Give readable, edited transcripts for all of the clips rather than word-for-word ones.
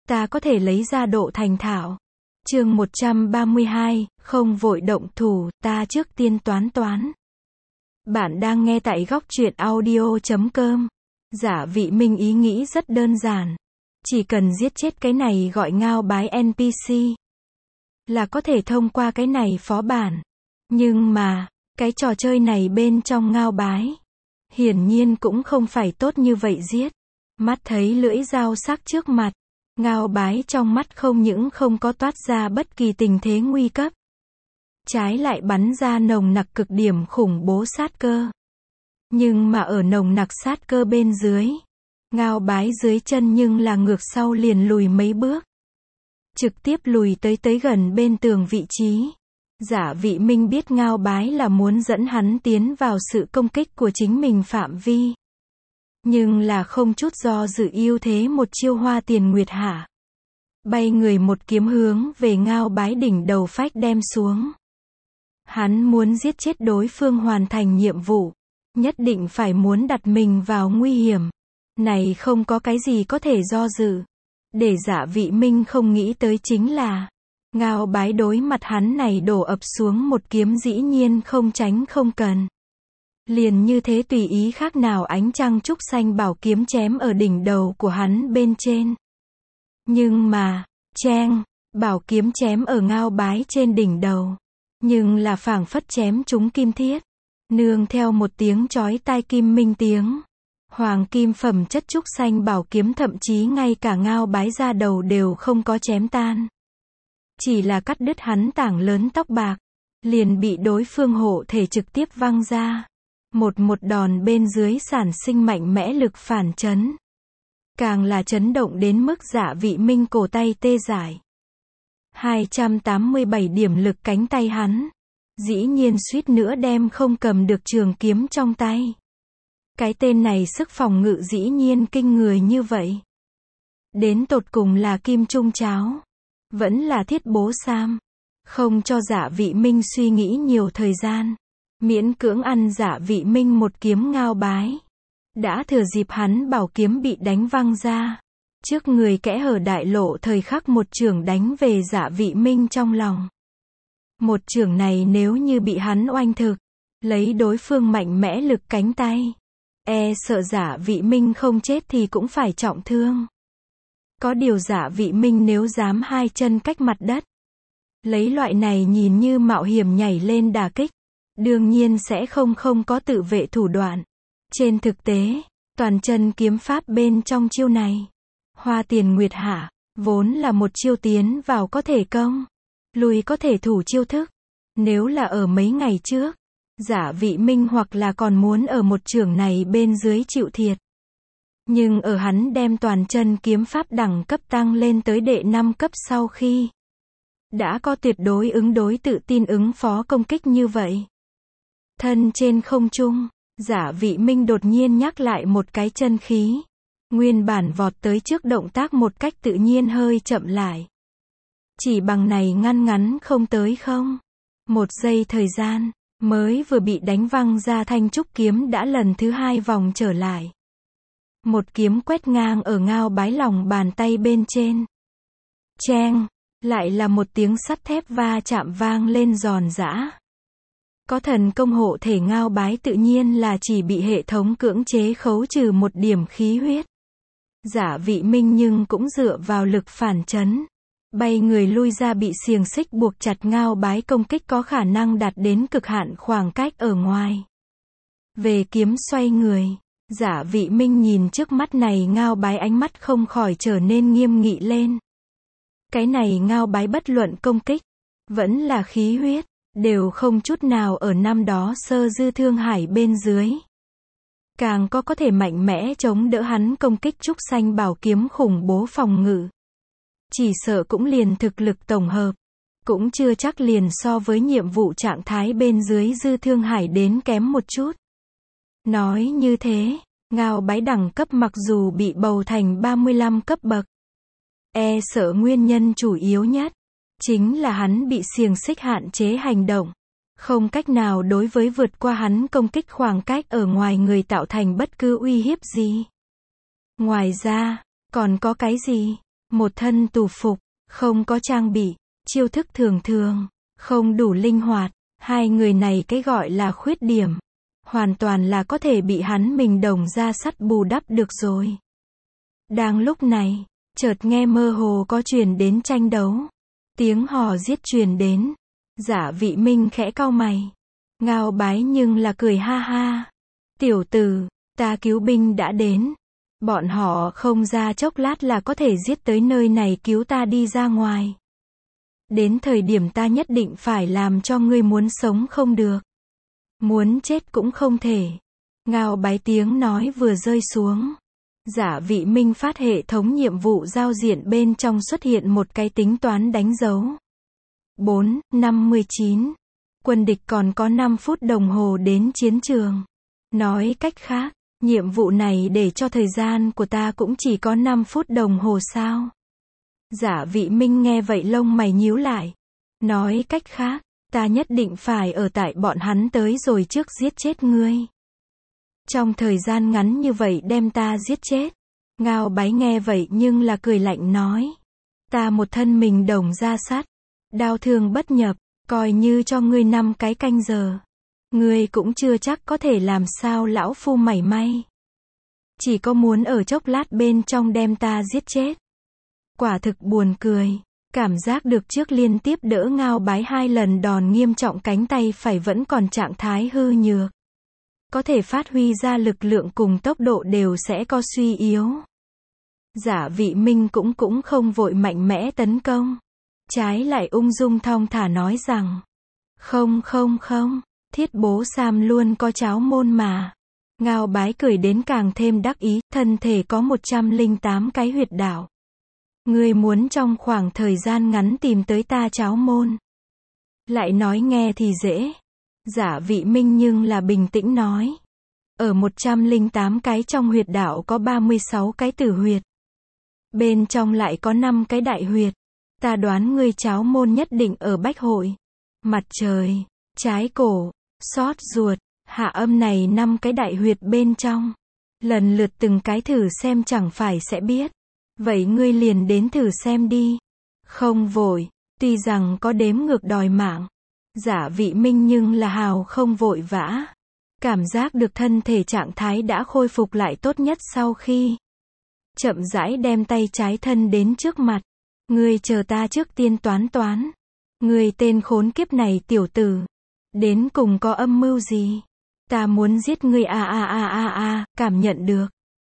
ta có thể lấy ra độ thành thạo. Chương 132, không vội động thủ, ta trước tiên toán. Bạn đang nghe tại góc truyện audio.com. Giả Vị Minh ý nghĩ rất đơn giản. Chỉ cần giết chết cái này gọi ngao bái NPC là có thể thông qua cái này phó bản. Nhưng mà, cái trò chơi này bên trong ngao bái hiển nhiên cũng không phải tốt như vậy giết. Mắt thấy lưỡi dao sắc trước mặt, ngao bái trong mắt không những không có toát ra bất kỳ tình thế nguy cấp, trái lại bắn ra nồng nặc cực điểm khủng bố sát cơ. Nhưng mà ở nồng nặc sát cơ bên dưới, ngao bái dưới chân nhưng là ngược sau liền lùi mấy bước, trực tiếp lùi tới gần bên tường vị trí. Giả Vị Minh biết ngao bái là muốn dẫn hắn tiến vào sự công kích của chính mình phạm vi, nhưng là không chút do dự ưu thế một chiêu Hoa Tiền Nguyệt Hạ, bay người một kiếm hướng về ngao bái đỉnh đầu phách đem xuống. Hắn muốn giết chết đối phương hoàn thành nhiệm vụ, nhất định phải muốn đặt mình vào nguy hiểm. Này không có cái gì có thể do dự. Để Giả Vị Minh không nghĩ tới chính là, ngao bái đối mặt hắn này đổ ập xuống một kiếm dĩ nhiên không tránh không cần. Liền như thế tùy ý khác nào ánh trăng trúc xanh bảo kiếm chém ở đỉnh đầu của hắn bên trên. Nhưng mà, cheng, bảo kiếm chém ở ngao bái trên đỉnh đầu. Nhưng là phảng phất chém trúng kim thiết. Nương theo một tiếng chói tai kim minh tiếng. Hoàng kim phẩm chất trúc xanh bảo kiếm thậm chí ngay cả ngao bái ra đầu đều không có chém tan. Chỉ là cắt đứt hắn tảng lớn tóc bạc. Liền bị đối phương hộ thể trực tiếp văng ra. Một đòn bên dưới sản sinh mạnh mẽ lực phản chấn. Càng là chấn động đến mức Giả Vị Minh cổ tay tê dại. 287 điểm lực cánh tay hắn. Dĩ nhiên suýt nữa đem không cầm được trường kiếm trong tay. Cái tên này sức phòng ngự dĩ nhiên kinh người như vậy. Đến tột cùng là kim trung cháo, vẫn là thiết bố sam. Không cho Giả Vị Minh suy nghĩ nhiều thời gian. Miễn cưỡng ăn Giả Vị Minh một kiếm ngao bái. Đã thừa dịp hắn bảo kiếm bị đánh văng ra. Trước người kẽ hở đại lộ thời khắc một chưởng đánh về Giả Vị Minh trong lòng. Một chưởng này nếu như bị hắn oanh thực, lấy đối phương mạnh mẽ lực cánh tay, sợ Giả Vị Minh không chết thì cũng phải trọng thương. Có điều Giả Vị Minh nếu dám hai chân cách mặt đất, lấy loại này nhìn như mạo hiểm nhảy lên đả kích, đương nhiên sẽ không có tự vệ thủ đoạn. Trên thực tế, toàn chân kiếm pháp bên trong chiêu này, Hoa Tiền Nguyệt Hạ, vốn là một chiêu tiến vào có thể công, lùi có thể thủ chiêu thức. Nếu là ở mấy ngày trước, Giả Vị Minh hoặc là còn muốn ở một chưởng này bên dưới chịu thiệt. Nhưng ở hắn đem toàn chân kiếm pháp đẳng cấp tăng lên tới đệ 5 cấp sau khi đã có tuyệt đối tự tin ứng phó công kích như vậy. Thân trên không trung, Giả Vị Minh đột nhiên nhắc lại một cái chân khí. Nguyên bản vọt tới trước động tác một cách tự nhiên hơi chậm lại. Chỉ bằng này ngắn không tới không. 1 giây thời gian, mới vừa bị đánh văng ra thanh trúc kiếm đã lần thứ 2 vòng trở lại. Một kiếm quét ngang ở ngao bái lòng bàn tay bên trên. Cheng, lại là một tiếng sắt thép va chạm vang lên giòn giã. Có thần công hộ thể ngao bái tự nhiên là chỉ bị hệ thống cưỡng chế khấu trừ 1 điểm khí huyết. Giả Vị Minh nhưng cũng dựa vào lực phản chấn, bay người lui ra bị xiềng xích buộc chặt ngao bái công kích có khả năng đạt đến cực hạn khoảng cách ở ngoài. Về kiếm xoay người, Giả Vị Minh nhìn trước mắt này ngao bái ánh mắt không khỏi trở nên nghiêm nghị lên. Cái này ngao bái bất luận công kích, vẫn là khí huyết, đều không chút nào ở năm đó sơ dư thương hải bên dưới. Càng có thể mạnh mẽ chống đỡ hắn công kích trúc xanh bảo kiếm khủng bố phòng ngự. Chỉ sợ cũng liền thực lực tổng hợp, cũng chưa chắc liền so với nhiệm vụ trạng thái bên dưới dư thương hải đến kém một chút. Nói như thế, ngao bái đẳng cấp mặc dù bị bầu thành 35 cấp bậc, sợ nguyên nhân chủ yếu nhất chính là hắn bị xiềng xích hạn chế hành động, không cách nào đối với vượt qua hắn công kích khoảng cách ở ngoài người tạo thành bất cứ uy hiếp gì. Ngoài ra, còn có cái gì? Một thân tù phục, không có trang bị, chiêu thức thường thường, không đủ linh hoạt, hai người này cái gọi là khuyết điểm. Hoàn toàn là có thể bị hắn mình đồng ra sắt bù đắp được rồi. Đang lúc này, chợt nghe mơ hồ có truyền đến tranh đấu. Tiếng hò giết truyền đến. Giả Vị Minh khẽ cau mày. Ngao Bái nhưng là cười ha ha. Tiểu tử, ta cứu binh đã đến. Bọn họ không ra chốc lát là có thể giết tới nơi này cứu ta đi ra ngoài. Đến thời điểm ta nhất định phải làm cho ngươi muốn sống không được. Muốn chết cũng không thể. Ngao Bái tiếng nói vừa rơi xuống. Giả Vị Minh phát hệ thống nhiệm vụ giao diện bên trong xuất hiện một cái tính toán đánh dấu. 4:59. Quân địch còn có 5 phút đồng hồ đến chiến trường. Nói cách khác, nhiệm vụ này để cho thời gian của ta cũng chỉ có 5 phút đồng hồ sao? Giả Vị Minh nghe vậy lông mày nhíu lại. Nói cách khác, ta nhất định phải ở tại bọn hắn tới rồi trước giết chết ngươi. Trong thời gian ngắn như vậy đem ta giết chết. Ngao Bái nghe vậy nhưng là cười lạnh nói. Ta một thân mình đồng ra sắt. Đao thương bất nhập, coi như cho ngươi 5 cái canh giờ. Ngươi cũng chưa chắc có thể làm sao lão phu mảy may. Chỉ có muốn ở chốc lát bên trong đem ta giết chết. Quả thực buồn cười. Cảm giác được trước liên tiếp đỡ Ngao Bái 2 lần đòn nghiêm trọng cánh tay phải vẫn còn trạng thái hư nhược. Có thể phát huy ra lực lượng cùng tốc độ đều sẽ có suy yếu. Giả Vị Minh cũng không vội mạnh mẽ tấn công. Trái lại ung dung thong thả nói rằng. Không, Thiết Bố Sam luôn có cháo môn mà. Ngao Bái cười đến càng thêm đắc ý, thân thể có 108 cái huyệt đạo. Ngươi muốn trong khoảng thời gian ngắn tìm tới ta cháo môn. Lại nói nghe thì dễ. Giả Vị Minh nhưng là bình tĩnh nói. Ở 108 cái trong huyệt đạo có 36 cái tử huyệt. Bên trong lại có 5 cái đại huyệt. Ta đoán ngươi cháo môn nhất định ở bách hội. Mặt trời, trái cổ, xót ruột, hạ âm này 5 cái đại huyệt bên trong. Lần lượt từng cái thử xem chẳng phải sẽ biết. Vậy ngươi liền đến thử xem đi. Không vội, tuy rằng có đếm ngược đòi mạng. Giả Vị Minh nhưng là hào không vội vã. Cảm giác được thân thể trạng thái đã khôi phục lại tốt nhất sau khi. Chậm rãi đem tay trái thân đến trước mặt. Ngươi chờ ta trước tiên toán. Ngươi tên khốn kiếp này tiểu tử. Đến cùng có âm mưu gì? Ta muốn giết ngươi cảm nhận được.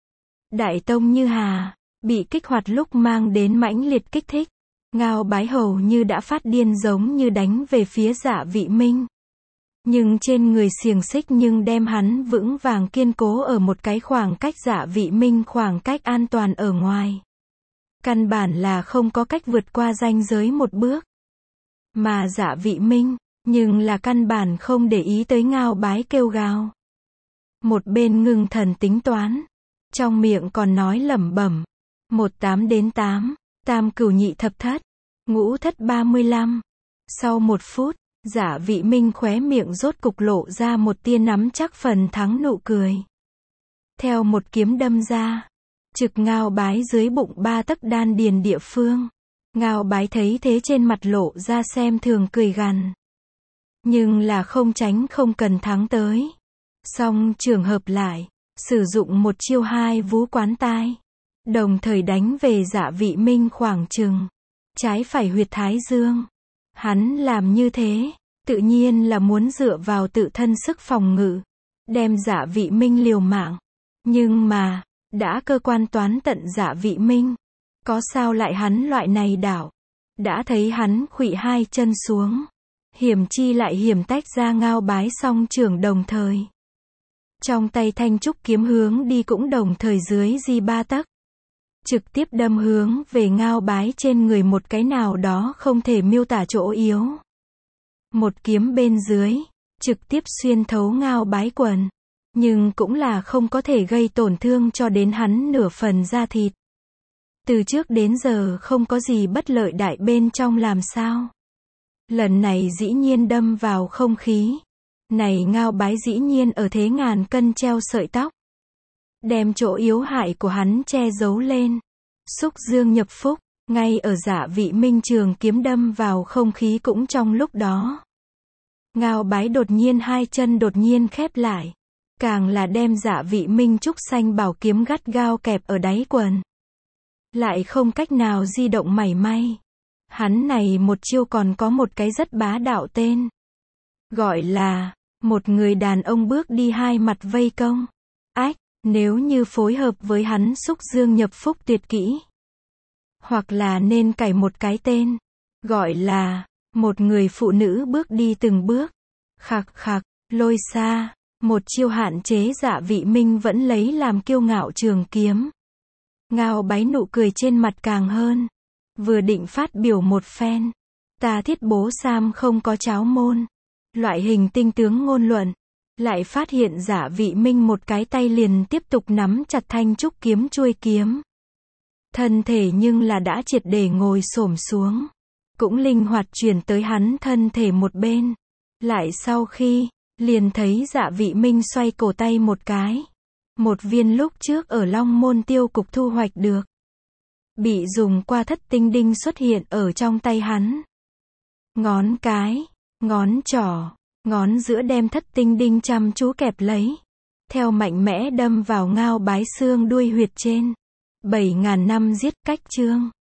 Đại tông Như Hà. Bị kích hoạt lúc mang đến mãnh liệt kích thích. Ngao Bái hầu như đã phát điên giống như đánh về phía Giả Vị Minh. Nhưng trên người xiềng xích nhưng đem hắn vững vàng kiên cố ở một cái khoảng cách Giả Vị Minh khoảng cách an toàn ở ngoài. Căn bản là không có cách vượt qua ranh giới một bước. Mà Giả Vị Minh, nhưng là căn bản không để ý tới Ngao Bái kêu gào. Một bên ngưng thần tính toán. Trong miệng còn nói lẩm bẩm. 18 đến 8, tam cửu nhị thập thất, ngũ thất 35. Sau 1 phút, Giả Vị Minh khóe miệng rốt cục lộ ra một tia nắm chắc phần thắng nụ cười. Theo một kiếm đâm ra, trực Ngao Bái dưới bụng 3 tấc đan điền địa phương. Ngao Bái thấy thế trên mặt lộ ra xem thường cười gằn. Nhưng là không tránh không cần thắng tới. Song trường hợp lại, sử dụng một chiêu 2 vú quán tai. Đồng thời đánh về Giả Vị Minh khoảng chừng trái phải huyệt thái dương. Hắn làm như thế, tự nhiên là muốn dựa vào tự thân sức phòng ngự, đem Giả Vị Minh liều mạng. Nhưng mà, đã cơ quan toán tận Giả Vị Minh, có sao lại hắn loại này đảo. Đã thấy hắn khuỵu 2 chân xuống, hiểm chi lại hiểm tách ra Ngao Bái song trưởng đồng thời. Trong tay thanh trúc kiếm hướng đi cũng đồng thời dưới di 3 tấc. Trực tiếp đâm hướng về Ngao Bái trên người một cái nào đó không thể miêu tả chỗ yếu. Một kiếm bên dưới, trực tiếp xuyên thấu Ngao Bái quần. Nhưng cũng là không có thể gây tổn thương cho đến hắn nửa phần da thịt. Từ trước đến giờ không có gì bất lợi đại bên trong làm sao. Lần này dĩ nhiên đâm vào không khí. Này Ngao Bái dĩ nhiên ở thế ngàn cân treo sợi tóc. Đem chỗ yếu hại của hắn che giấu lên. Xúc dương nhập phúc, Ngay ở Dạ Vị Minh trường kiếm đâm vào không khí cũng trong lúc đó. Ngao Bái đột nhiên hai chân đột nhiên khép lại. Càng là đem Dạ Vị Minh trúc xanh bảo kiếm gắt gao kẹp ở đáy quần. Lại không cách nào di động mảy may. Hắn này một chiêu còn có một cái rất bá đạo tên. Gọi là, một người đàn ông bước đi hai mặt vây công. Ách, nếu như phối hợp với hắn xúc dương nhập phúc tuyệt kỹ. Hoặc là nên cải một cái tên. Gọi là, một người phụ nữ bước đi từng bước. Khạc khạc, lôi xa. Một chiêu hạn chế Dạ Vị Minh vẫn lấy làm kiêu ngạo trường kiếm. Ngao Bái nụ cười trên mặt càng hơn. Vừa định phát biểu một phen. Ta Thiết Bố Sam không có cháo môn. Loại hình tinh tướng ngôn luận. Lại phát hiện Dạ Vị Minh một cái tay liền tiếp tục nắm chặt thanh trúc kiếm chuôi kiếm. Thân thể nhưng là đã triệt để ngồi xổm xuống. Cũng linh hoạt chuyển tới hắn thân thể một bên. Lại sau khi, liền thấy Dạ Vị Minh xoay cổ tay một cái. Một viên lúc trước ở Long Môn tiêu cục thu hoạch được. Bị dùng qua thất tinh đinh xuất hiện ở trong tay hắn. Ngón cái, ngón trỏ, ngón giữa đem thất tinh đinh chăm chú kẹp lấy. Theo mạnh mẽ đâm vào Ngao Bái xương đuôi huyệt trên. 7.000 năm giết cách chương.